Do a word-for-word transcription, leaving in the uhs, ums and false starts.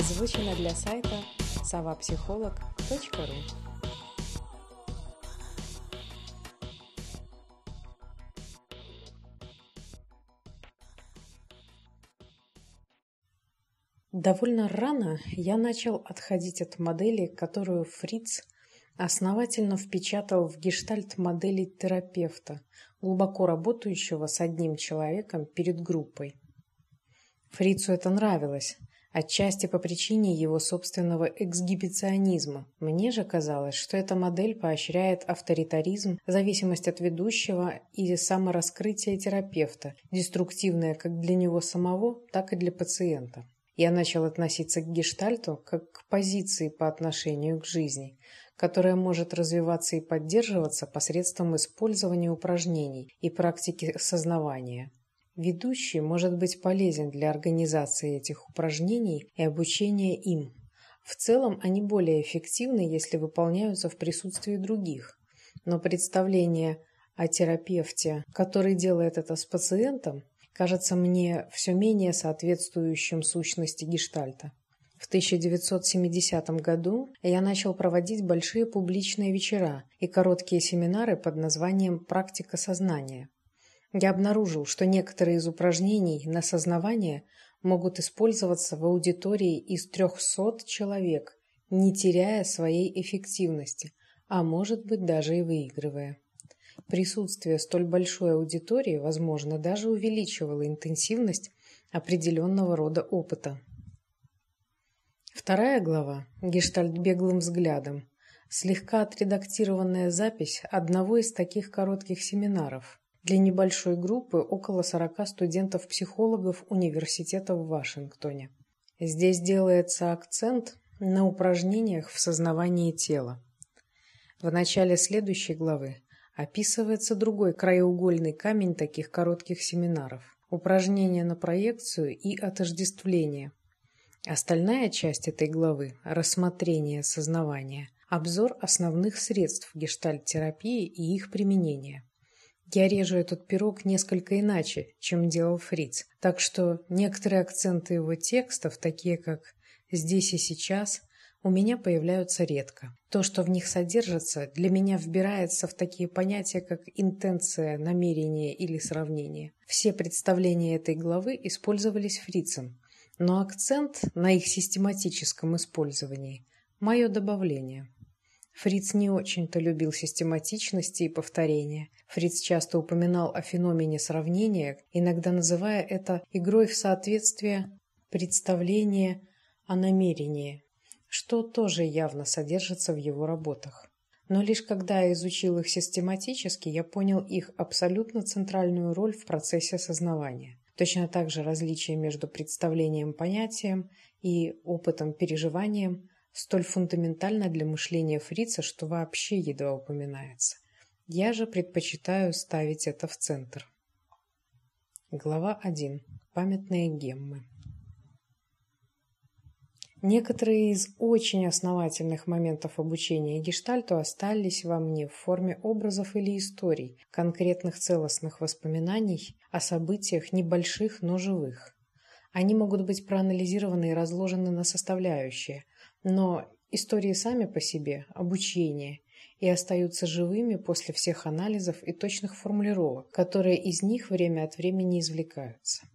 Озвучено для сайта совапсихолог точка ру. Довольно рано я начал отходить от модели, которую Фриц основательно впечатал в гештальт-модели терапевта, глубоко работающего с одним человеком перед группой. Фрицу это нравилось, отчасти по причине его собственного эксгибиционизма. Мне же казалось, что эта модель поощряет авторитаризм, зависимость от ведущего и самораскрытие терапевта, деструктивное как для него самого, так и для пациента. Я начал относиться к гештальту как к позиции по отношению к жизни, которая может развиваться и поддерживаться посредством использования упражнений и практики сознавания. Ведущий может быть полезен для организации этих упражнений и обучения им. В целом они более эффективны, если выполняются в присутствии других. Но представление о терапевте, который делает это с пациентом, кажется мне все менее соответствующим сущности гештальта. В тысяча девятьсот семидесятом году я начал проводить большие публичные вечера и короткие семинары под названием «Практика сознания». Я обнаружил, что некоторые из упражнений на сознавание могут использоваться в аудитории из трехсот человек, не теряя своей эффективности, а может быть даже и выигрывая. Присутствие столь большой аудитории, возможно, даже увеличивало интенсивность определенного рода опыта. Вторая глава «Гештальт беглым взглядом» слегка отредактированная запись одного из таких коротких семинаров для небольшой группы около сорока студентов-психологов университета в Вашингтоне. Здесь делается акцент на упражнениях в сознавании тела. В начале следующей главы описывается другой краеугольный камень таких коротких семинаров – упражнения на проекцию и отождествление. Остальная часть этой главы – рассмотрение сознавания, обзор основных средств гештальт-терапии и их применения. Я режу этот пирог несколько иначе, чем делал Фриц, так что некоторые акценты его текстов, такие как «здесь и сейчас», у меня появляются редко. То, что в них содержится, для меня вбирается в такие понятия, как интенция, намерение или сравнение. Все представления этой главы использовались Фрицем, но акцент на их систематическом использовании – мое добавление. Фриц не очень-то любил систематичности и повторения. Фриц часто упоминал о феномене сравнения, иногда называя это игрой в соответствие представления о намерении, что тоже явно содержится в его работах. Но лишь когда я изучил их систематически, я понял их абсолютно центральную роль в процессе осознавания. Точно так же различие между представлением-понятием и опытом-переживанием столь фундаментально для мышления Фрица, что вообще едва упоминается. Я же предпочитаю ставить это в центр. Глава один. Памятные геммы. Некоторые из очень основательных моментов обучения гештальту остались во мне в форме образов или историй, конкретных целостных воспоминаний о событиях небольших, но живых. Они могут быть проанализированы и разложены на составляющие, но истории сами по себе – обучение, и остаются живыми после всех анализов и точных формулировок, которые из них время от времени извлекаются.